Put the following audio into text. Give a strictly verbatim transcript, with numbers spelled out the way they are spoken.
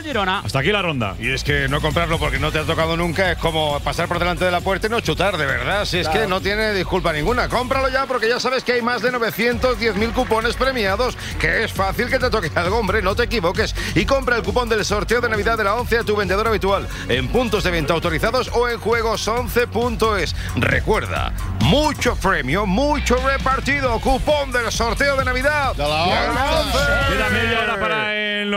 Girona. Hasta aquí la ronda. Y es que no comprarlo porque no te ha tocado nunca es como pasar por delante de la puerta y no chutar, de verdad. Si es claro. que no tiene disculpa ninguna. Cómpralo ya porque ya sabes que hay más de novecientos diez mil cupones premiados, que es fácil que te toque algo, hombre, no te equivoques. Y compra el cupón del sorteo de Navidad de la once a tu vendedor habitual, en puntos de venta autorizados o en juegos once punto es. Recuerda, mucho premio, mucho repartido. Cupón del sorteo de Navidad de la once. Queda media hora para el